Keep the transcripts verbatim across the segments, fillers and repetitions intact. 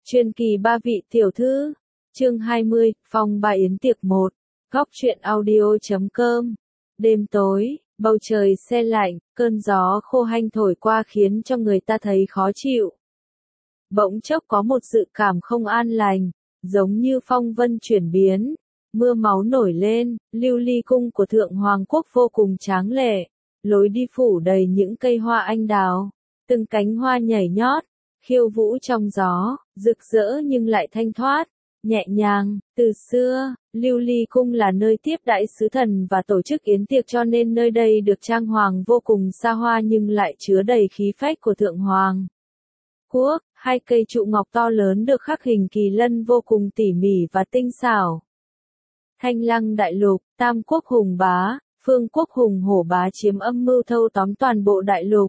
Truyền kỳ ba vị tiểu thư, chương hai mươi, phong ba yến tiệc một, góc truyện audio chấm com. Đêm tối, bầu trời se lạnh, cơn gió khô hanh thổi qua khiến cho người ta thấy khó chịu. Bỗng chốc có một dự cảm không an lành, giống như phong vân chuyển biến, mưa máu nổi lên, lưu ly cung của Thượng Hoàng Quốc vô cùng tráng lệ, lối đi phủ đầy những cây hoa anh đào, từng cánh hoa nhảy nhót, khiêu vũ trong gió, rực rỡ nhưng lại thanh thoát, nhẹ nhàng. Từ xưa, lưu ly cung là nơi tiếp đãi sứ thần và tổ chức yến tiệc, cho nên nơi đây được trang hoàng vô cùng xa hoa nhưng lại chứa đầy khí phách của Thượng Hoàng Quốc. Hai cây trụ ngọc to lớn được khắc hình kỳ lân vô cùng tỉ mỉ và tinh xảo. Thanh Lăng đại lục, Tam quốc hùng bá, Phương quốc hùng hổ bá chiếm âm mưu thâu tóm toàn bộ đại lục.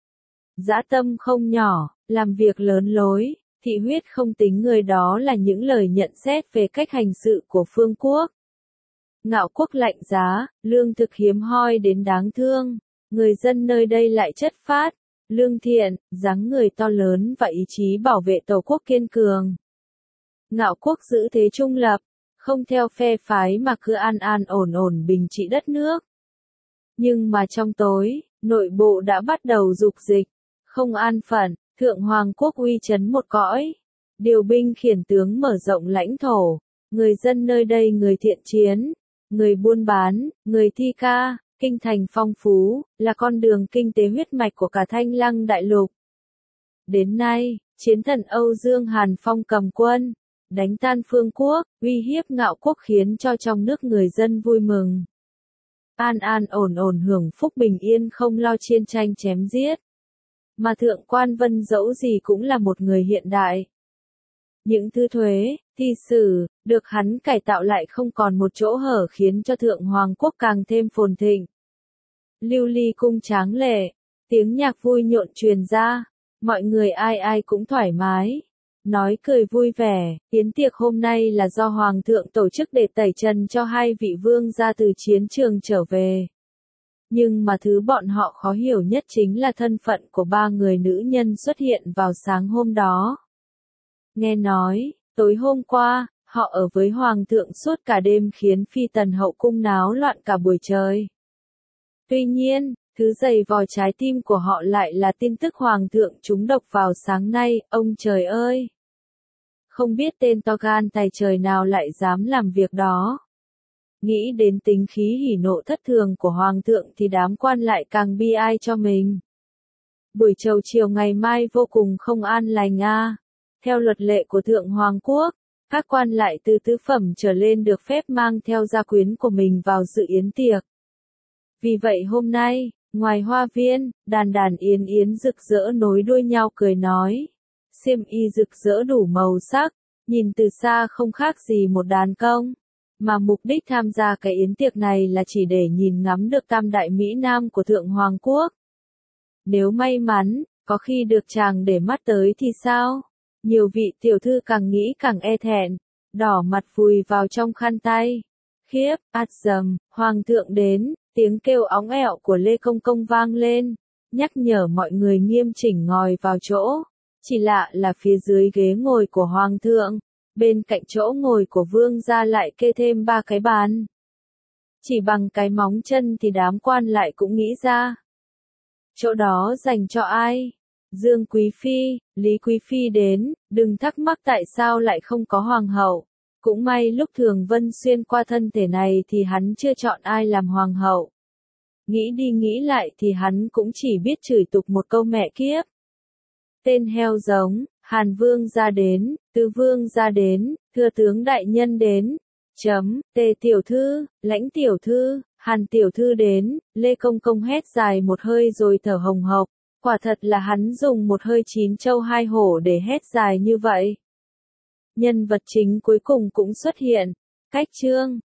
Dã tâm không nhỏ, làm việc lớn lối, thị huyết không tính người, đó là những lời nhận xét về cách hành sự của Phương quốc. Ngạo quốc lạnh giá, lương thực hiếm hoi đến đáng thương, người dân nơi đây lại chất phác, lương thiện, dáng người to lớn và ý chí bảo vệ tổ quốc kiên cường. Ngạo quốc giữ thế trung lập, không theo phe phái mà cứ an an ổn ổn bình trị đất nước. Nhưng mà trong tối, nội bộ đã bắt đầu dục dịch, không an phận. Thượng Hoàng Quốc uy chấn một cõi, điều binh khiển tướng mở rộng lãnh thổ, người dân nơi đây người thiện chiến, người buôn bán, người thi ca, kinh thành phong phú, là con đường kinh tế huyết mạch của cả Thanh Lăng đại lục. Đến nay, chiến thần Âu Dương Hàn Phong cầm quân, đánh tan Phương quốc, uy hiếp Ngạo quốc khiến cho trong nước người dân vui mừng. An an ổn ổn hưởng phúc bình yên, không lo chiến tranh chém giết. Mà Thượng Quan Vân dẫu gì cũng là một người hiện đại. Những thứ thuế, thi sử, được hắn cải tạo lại không còn một chỗ hở, khiến cho Thượng Hoàng Quốc càng thêm phồn thịnh. Lưu ly cung tráng lệ, tiếng nhạc vui nhộn truyền ra, mọi người ai ai cũng thoải mái, nói cười vui vẻ. Yến tiệc hôm nay là do Hoàng thượng tổ chức để tẩy trần cho hai vị vương gia từ chiến trường trở về. Nhưng mà thứ bọn họ khó hiểu nhất chính là thân phận của ba người nữ nhân xuất hiện vào sáng hôm đó. Nghe nói, tối hôm qua, họ ở với Hoàng thượng suốt cả đêm khiến phi tần hậu cung náo loạn cả buổi trời. Tuy nhiên, thứ dày vò trái tim của họ lại là tin tức Hoàng thượng trúng độc vào sáng nay. Ông trời ơi! Không biết tên to gan tài trời nào lại dám làm việc đó. Nghĩ đến tính khí hỉ nộ thất thường của Hoàng thượng thì đám quan lại càng bi ai cho mình. Buổi chầu chiều ngày mai vô cùng không an lành a. À. Theo luật lệ của Thượng Hoàng Quốc, các quan lại từ tứ phẩm trở lên được phép mang theo gia quyến của mình vào dự yến tiệc. Vì vậy hôm nay, ngoài hoa viên, đàn đàn yến yến rực rỡ nối đuôi nhau cười nói. Xiêm y rực rỡ đủ màu sắc, nhìn từ xa không khác gì một đàn công. Mà mục đích tham gia cái yến tiệc này là chỉ để nhìn ngắm được tam đại mỹ nam của Thượng Hoàng Quốc. Nếu may mắn, có khi được chàng để mắt tới thì sao? Nhiều vị tiểu thư càng nghĩ càng e thẹn, đỏ mặt vùi vào trong khăn tay. Khiếp, át dầm, Hoàng thượng đến, tiếng kêu óng ẹo của Lê Công Công vang lên, nhắc nhở mọi người nghiêm chỉnh ngồi vào chỗ. Chỉ lạ là phía dưới ghế ngồi của Hoàng thượng, bên cạnh chỗ ngồi của vương gia lại kê thêm ba cái bàn. Chỉ bằng cái móng chân thì đám quan lại cũng nghĩ ra. Chỗ đó dành cho ai? Dương Quý Phi, Lý Quý Phi đến, đừng thắc mắc tại sao lại không có hoàng hậu. Cũng may lúc Thường Vân xuyên qua thân thể này thì hắn chưa chọn ai làm hoàng hậu. Nghĩ đi nghĩ lại thì hắn cũng chỉ biết chửi tục một câu mẹ kiếp. Tên heo giống, Hàn Vương ra đến, Tứ Vương ra đến, Thừa tướng đại nhân đến. Chấm, Tề tiểu thư, Lãnh tiểu thư, Hàn tiểu thư đến. Lê Công Công hét dài một hơi rồi thở hồng hộc. Quả thật là hắn dùng một hơi chín trâu hai hổ để hét dài như vậy. Nhân vật chính cuối cùng cũng xuất hiện. Cách chương,